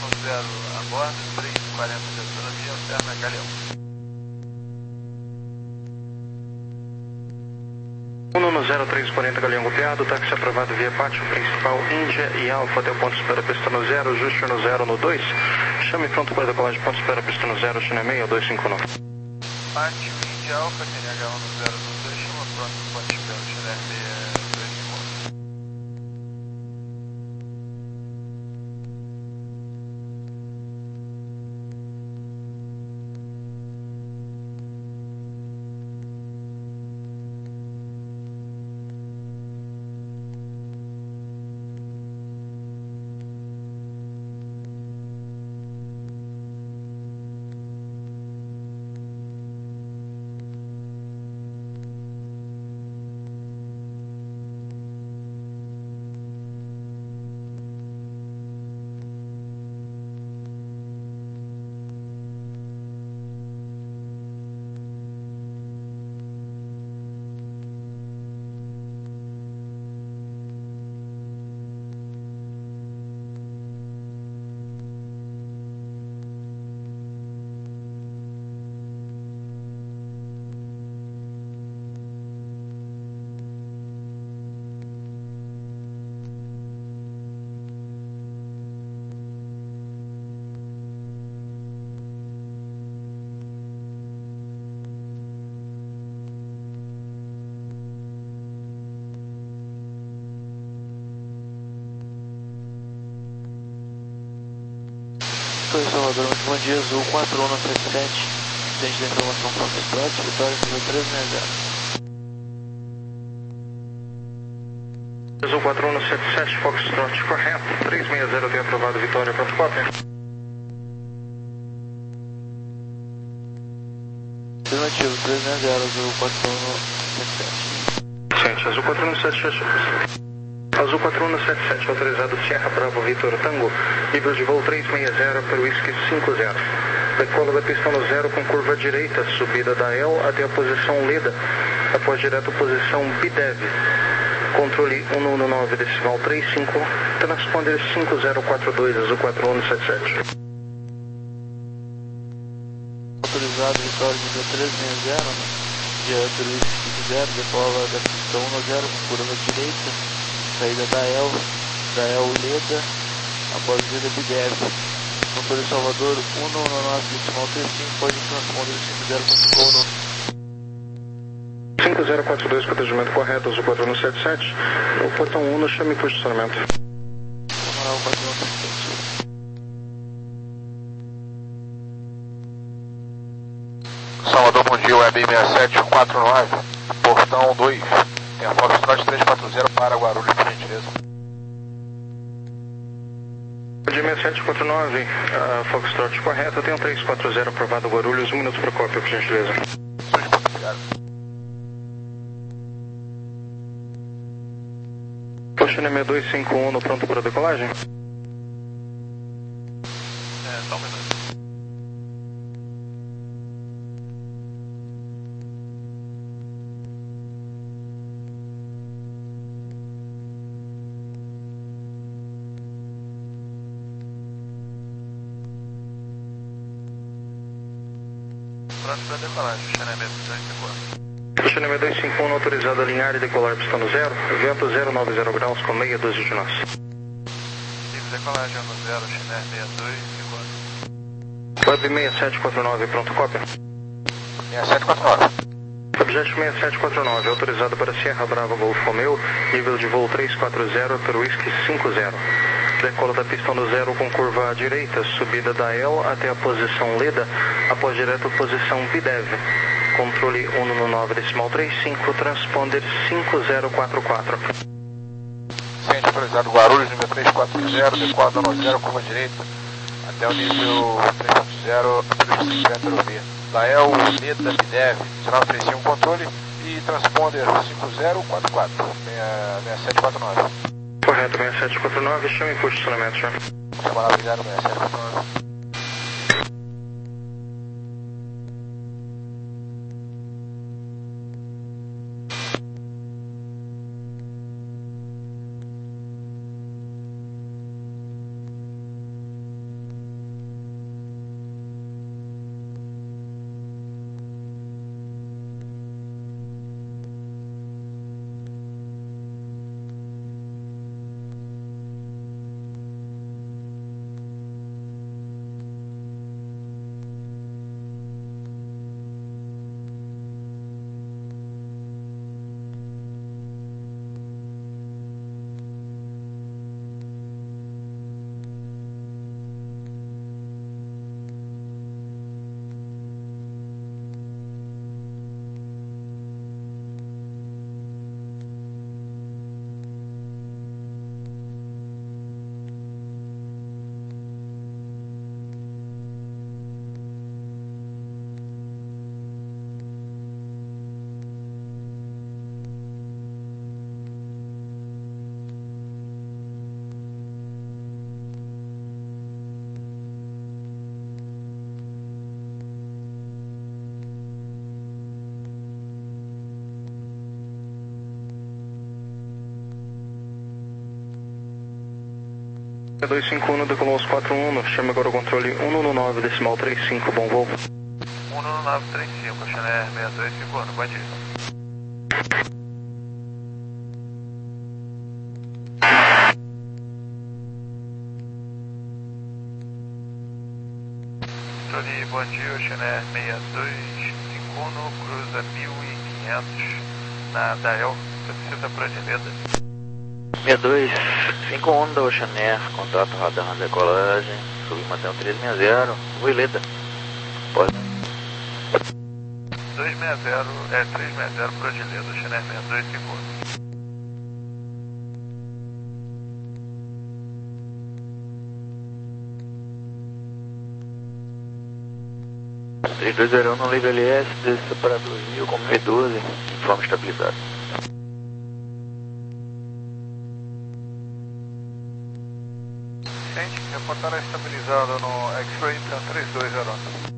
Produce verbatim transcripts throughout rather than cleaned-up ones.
zero a bordo, três e quarenta de autonomia, alterna Galeão. um no zero três quarenta Galeão golpeado, táxi aprovado via pátio principal Índia e Alfa até o ponto de espera pista no zero, ajuste no zero no dois, chame pronto para decolagem ponto de espera pista no zero, China seis dois cinco nove. Pátio Índia Alfa, T N H um no zero no dois, chama pronto para ponto de espera China seis dois cinco nove. Torre Salvador, muito bom dia, Azul quatro um sete sete, frente da informação Foxtrot, Vitória nível três seis zero. Azul quatro um sete sete, Foxtrot, correto, três seis zero tem aprovado, Vitória, pronto, cópia. Afirmativo, três seis zero, Azul quatro um sete sete. Gente, Azul quatro um sete sete. Azul quatro um sete sete, autorizado Sierra Bravo Vitor Tango, nível de voo três seis zero para o Whisky cinco zero. Decola da pista no zero com curva direita, subida da El até a posição Leda, após direto posição Bidev. Controle um nove nove decimal trinta e cinco, transponder cinco zero quatro dois, Azul quatro um sete sete. Autorizado Vitória nível três seis zero, direto Whisky cinco zero, decola da pista um zero com curva direita, saída da El, da El Leda, após vida Bidev. Motor de Salvador um nove nove decimal trinta e cinco, pode transponder cinco zero quatro dois. cinco zero quatro dois, procedimento correto, Azul quatro um sete sete. O portão um no chame posicionamento. Moral quatro um sete sete. Salvador, bom dia, Web seis sete quatro nove, portão dois. Tem a Foxtrot três quatro zero para Guarulhos, por gentileza. De seis sete quatro nove, uh, Foxtrot correto, tem um três quatro zero aprovado Guarulhos, um minuto para cópia, por gentileza. Obrigado. China seis dois cinco um no pronto para decolagem? É, só um minuto. Pronto para decolagem, China seis dois cinco um. China seis dois cinco um autorizado a alinhar e decolar pista no zero, vento zero nove zero graus com meia dúzia de nós. Livre decolagem no zero, China seis dois cinco um. Web seis sete quatro nove, pronto, cópia. seis sete quatro nove. Objeto seis sete quatro nove, autorizado para Sierra Brava Golf Romeo, nível de voo três quatro zero para o Whisky cinco zero. Decola da pista no zero com curva à direita, subida da El até a posição Leda, após direto posição Bidev. Controle um nove nove decimal trinta e cinco, transponder cinco zero quatro quatro. Ciente autorizado Guarulhos, nível três quatro zero, decola da zero, curva direita, até o nível três quatro zero, cinquenta V. Dael, Leda, Bidev, sinal três cinco, controle e transponder cinco zero quatro quatro, seis sete quatro nove. Correto, seis sete quatro nove, chame em posicionamento já. Chamar obrigado, seis sete quatro nove. dois cinco um, decolou uns quatro um, chama agora o controle um um nove, decimal trinta e cinco, bom voo. um um nove trinta e cinco, Channel seis dois cinco um, bom dia. Bom dia, Channel seis dois cinco um, cruza mil e quinhentos na Dael, solicita Prodileda. seis dois cinco um da Ocean Air, contato radar na decolagem, submantém três seis zero, Vileda. Pode. dois seis zero, é três seis zero Prodileda, Channel seis dois cinco um. três dois zero um no nível L S, desça para dois mil como V doze, informe estabilizado. Gente, reportar estabilizado no X-Ray três dois zero um.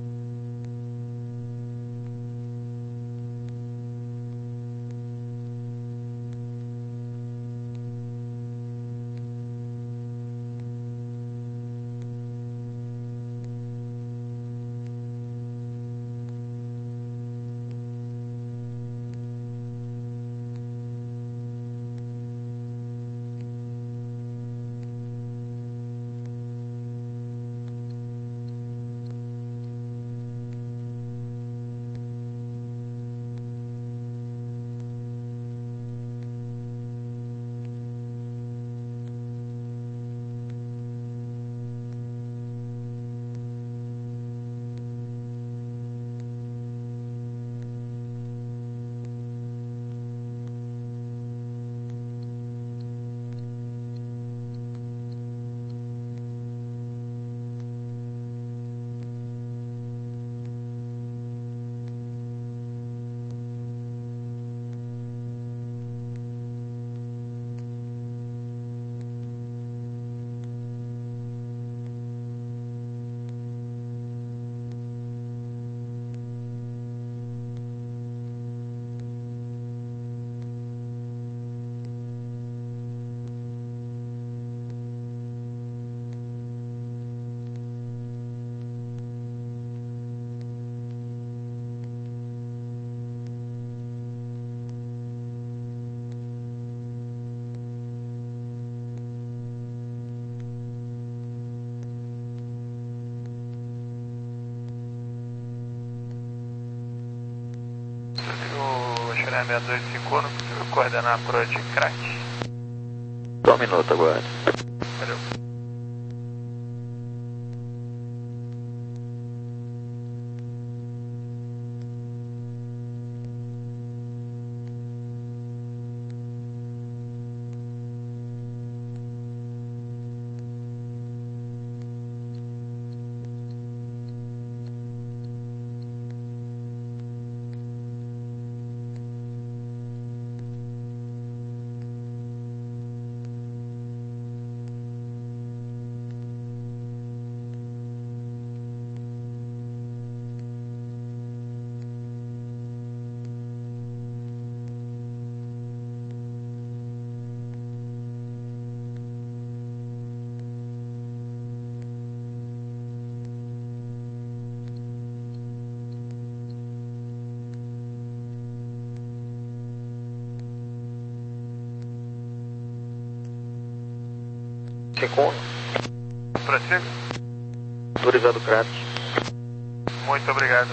seis dois cinco um, coordenar para de crack. Só um minuto agora. Valeu. cinco um. Prossiga. Autorizado crack. Muito obrigado.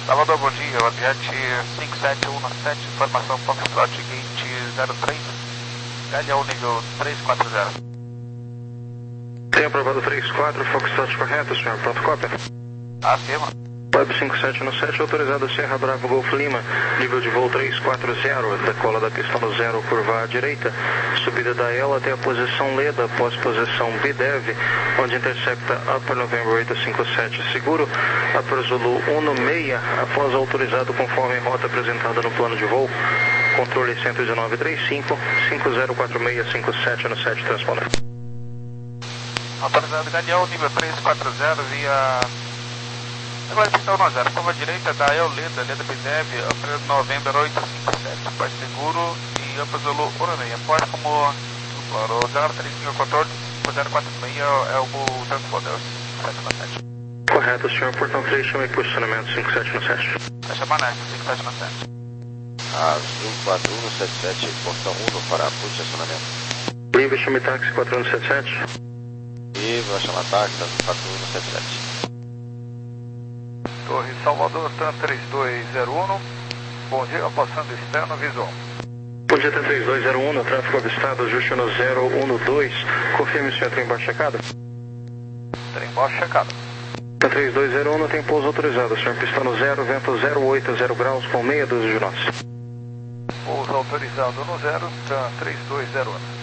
Salvador, bom dia, o Aviante cinco sete um sete, informação Foxtrot, gate zero três, Galeão nível três quatro zero. Tem aprovado três quatro, Foxtrot correto, senhor, pronto, cópia. Afirma. Web cinco sete um sete, autorizado Sierra Bravo Golf Lima, nível de voo três quatro zero, decola da pista no zero, curva à direita, subida da ela até a posição Leda, após posição B D E V, onde intercepta Upper November oito cinco sete seguro, Upper Zulu um no seis, após autorizado conforme rota apresentada no plano de voo, controle cento e dezenove trinta e cinco, cinco zero quatro seis cinco sete no sete, transponder. Autorizado Galeão, nível três quatro zero, via... Agora pistão no zero, curva direita da El Leda, Leda B D E V, Upper November oito cinco sete, pós seguro e Upper Zulu um no seis, pode como o zero três cinco controle, o zero quatro seis é o transponder sete no sete. Correto, senhor, portão três, chame posicionamento cinco sete no sete. Fecha Manete, cinco sete no sete. Azul quatro um sete sete, portão um para posicionamento. Livre, chame táxi quatro um sete sete. Livre, vai chamar táxi quatro um sete sete. Torre Salvador, TAM três dois zero um, bom dia, passando externo, visual. Bom dia, TAM três dois zero um, tráfego avistado, ajuste no zero um dois, confirme se o trem embaixo checado. Trem embaixo checado. TAM três dois zero um, tem pouso autorizado, senhor, pista no zero, vento zero oito a zero graus com meia dúzia de nós. Pouso autorizado no zero, TAM três dois zero um.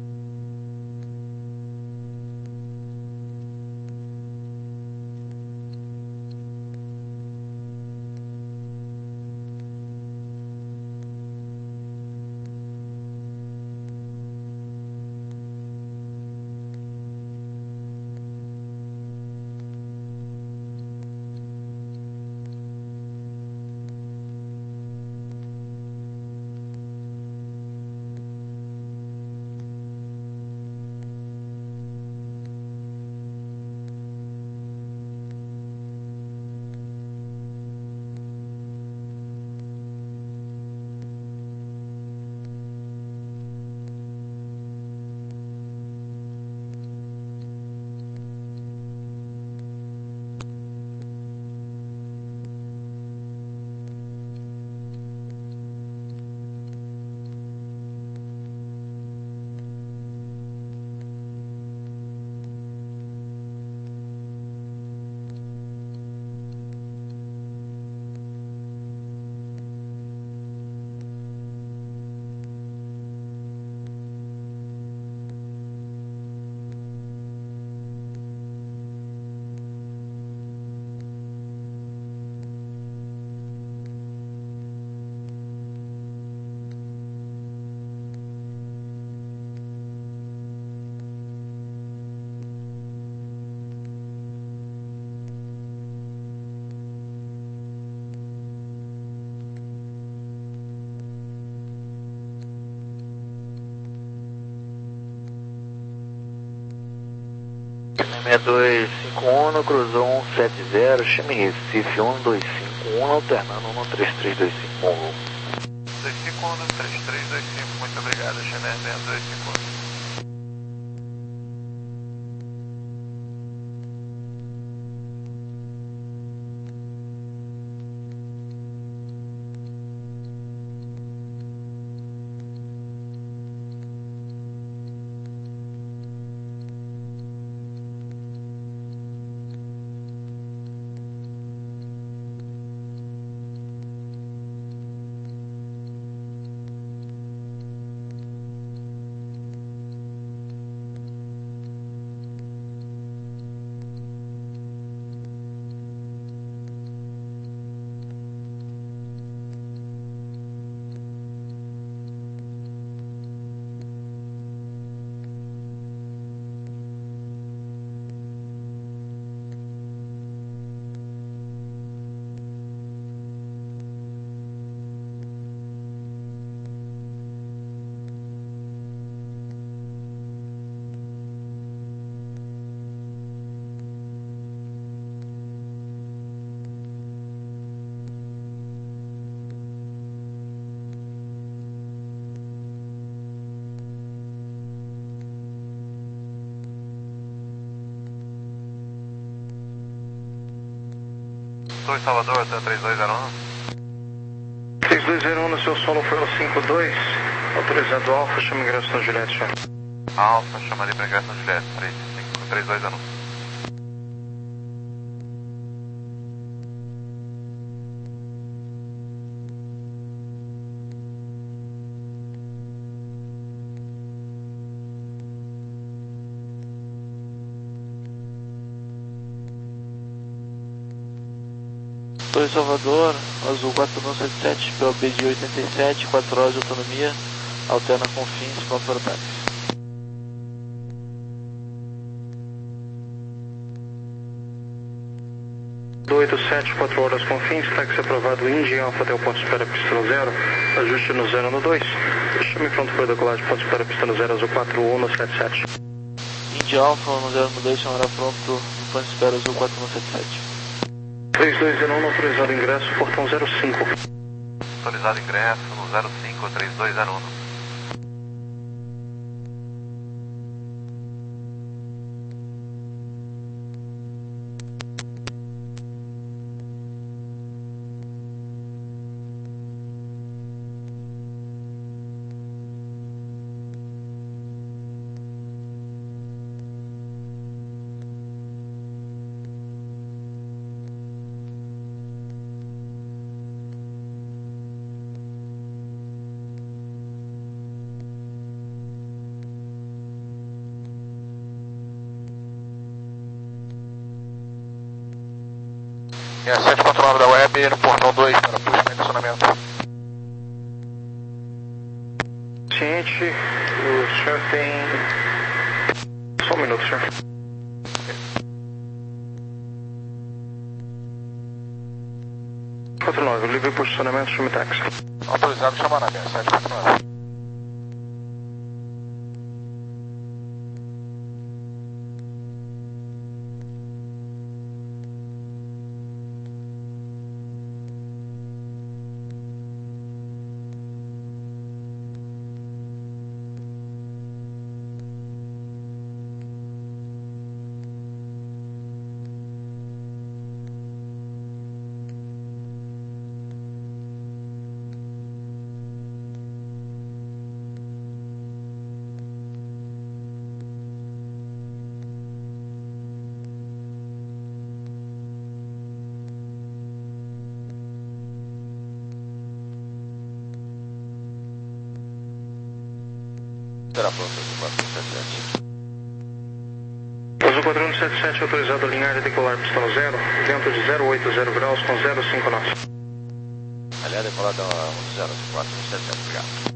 seis dois cinco um, cruzou um sete zero, chame Recife um dois cinco um, alternando no três três dois cinco, bom voo. dois cinco um, três três dois cinco, muito obrigado, chame seis dois cinco um. Sul, Salvador, até três dois zero um. três dois zero um no seu solo foi o cinco dois. Autorizado Alfa, chama ingresso na Juliette, senhor. Alfa, chama ali para ingresso na Juliette, três dois zero um. Torre Salvador, Azul quatro um sete sete, P O B de oitenta e sete, quatro horas de autonomia, alterna Confins, pronto para o táxi. oito sete, quatro horas Confins, táxi aprovado, Indy Alfa até o ponto de espera, pista no zero, ajuste no zero no dois, chame pronto para decolagem, ponto de espera, pista no zero, Azul quatro um no sete sete. Indy Alfa no zero no dois, chamará pronto no ponto de espera Azul quatro um sete sete. três dois zero um, autorizado ingresso, portão zero cinco. Autorizado ingresso no zero cinco, três dois zero um. É sete quatro nove da Web, no portão dois, para puxo para estacionamento. Ciente, o senhor tem... Só um minuto, senhor. quatro nove, livre posicionamento, chame táxi. Autorizado, chamar na minha, sete quatro nove. Será pronto, Azul quatro um sete sete. Azul quatro um sete sete, autorizado a alinhar e decolar pista no zero, vento de zero oito zero graus com zero cinco nove. Aliás, decolada um zero, Azul quatro um sete sete, obrigado.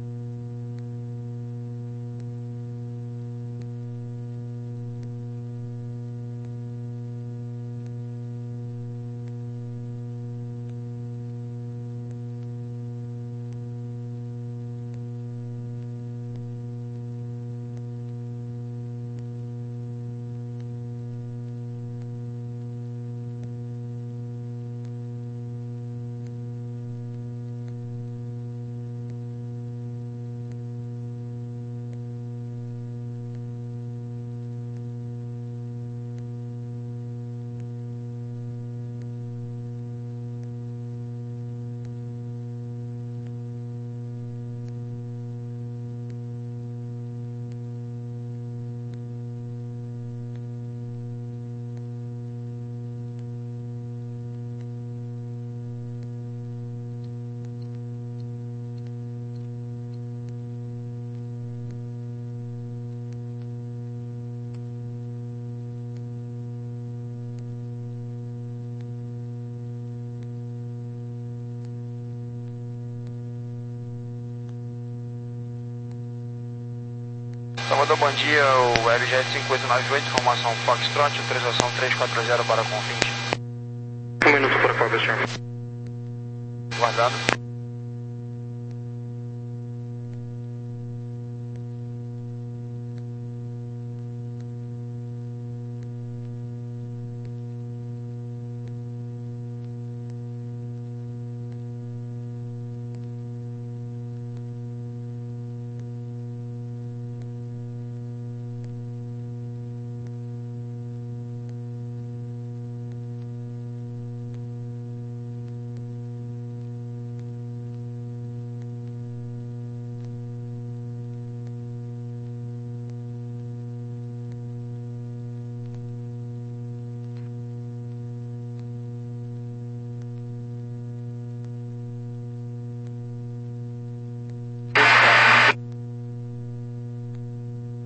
Salvador, bom dia, o L G cinco oito nove oito, informação Foxtrot, autorização três quatro zero para Confins. Um minuto para qual, senhor? Guardado.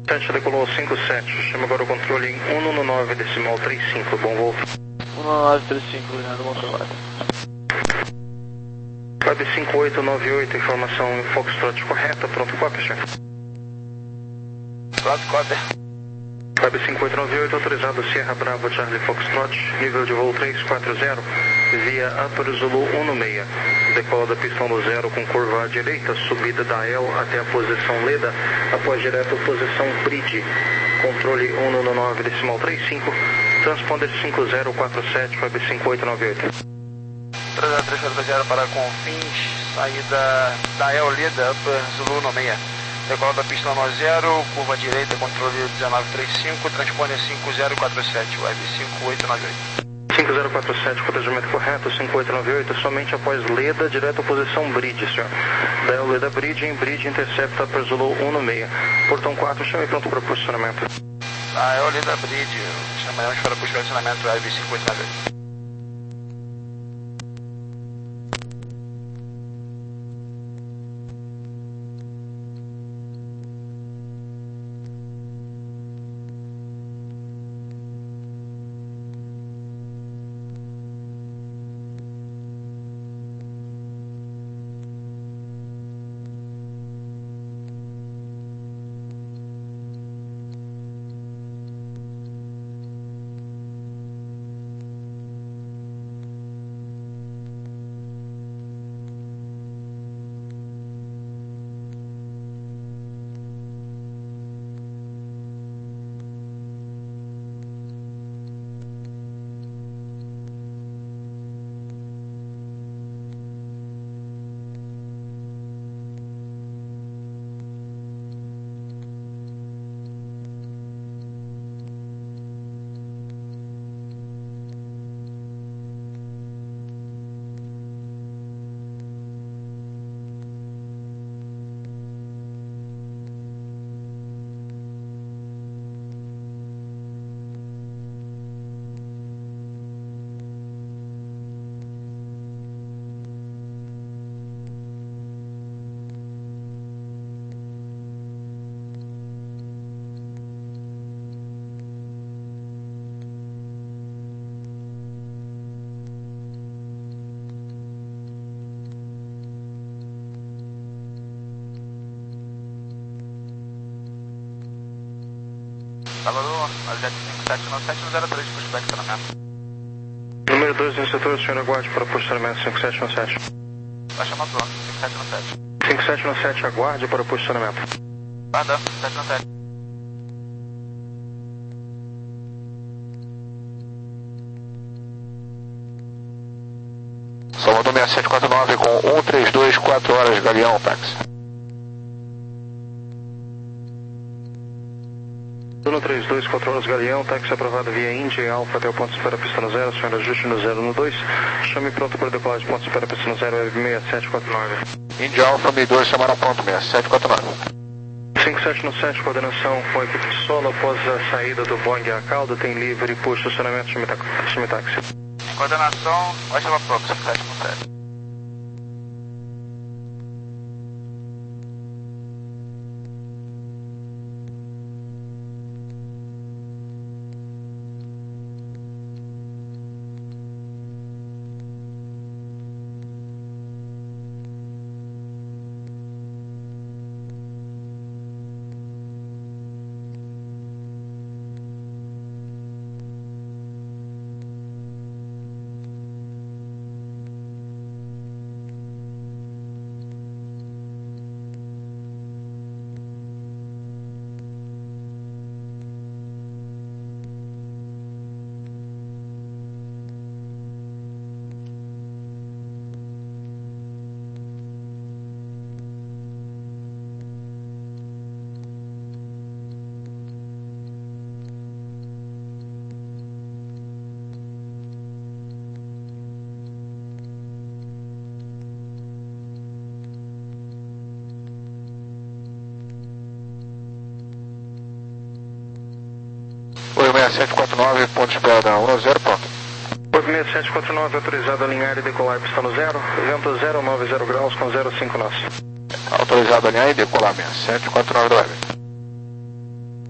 sete decolou cinco sete, chama agora o controle em um no nove decimal trinta e cinco, bom voo. um no nove trinta e cinco, Leonardo, bom trabalho. Web cinco oito nove oito, informação em Foxtrot correta, pronto, cópia, chefe. Pronto, cópia. Web cinco oito nove oito, autorizado Sierra Bravo Charlie Foxtrot, nível de voo três quatro zero, via Upper Zulu um no seis. Decola da pistão do zero com curva à direita, subida da E L até a posição Leda, após direto posição Bridge. Controle um no nove decimal trinta e cinco, transponder cinco zero quatro sete, Web cinco oito nove oito. três zero três quatro zero para Confins, saída da E L Leda, Upper Zulu no seis. Decola da pista no zero, curva à direita, controle dezenove trinta e cinco, transponder cinco zero quatro sete, Web cinco oito nove oito. cinco zero quatro sete, procedimento correto, cinco oito nove oito, somente após Leda, direto à posição Bridge, senhor. Da E L Leda Bridge, em Bridge, intercepta Upper Zulu um no seis. Portão quatro, chame pronto para posicionamento. Da E L Leda Bridge, chamaremos para posicionamento Web cinco oito nove oito. Salvador, Aljet cinco sete nove sete zero três, para o estacionamento. Número dois no setor, senhor aguarde para posicionamento cinco sete nove sete. Vai chamar pronto, cinco sete nove sete. cinco sete nove sete, aguarde para posicionamento. Guarda, cinco sete nove sete. Salvador seis sete quatro nove com um três dois, quatro horas, Galeão, táxi. um três dois, quatro horas, Galeão, táxi aprovado via Índia, Alfa até o ponto de espera, pista no zero, senhor ajuste no zero no dois, chame pronto para decolagem, ponto de espera, pista no zero, seis sete quatro nove. Índia Alfa, meio dois, chamaram ponto, seis sete quatro nove. cinco sete nove sete, coordenação com a equipe de solo, após a saída do Boeing a cauda, tem livre por estacionamento, chame táxi. Coordenação, vai chamar pronto, cinco sete nove sete. seis sete quatro nove, ponto de espera da um zero, pronto. seis sete quatro nove, autorizado a alinhar e decolar, pista no zero, vento zero nove zero graus com zero cinco nós. Autorizado a alinhar e decolar, seis sete quatro nove do web.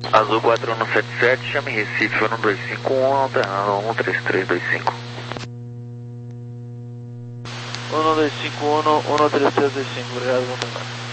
Azul quatro um sete sete, chame Recife um dois cinco um, alternando um três três dois cinco. um dois cinco um, um três três dois cinco, obrigado, vamos tentar.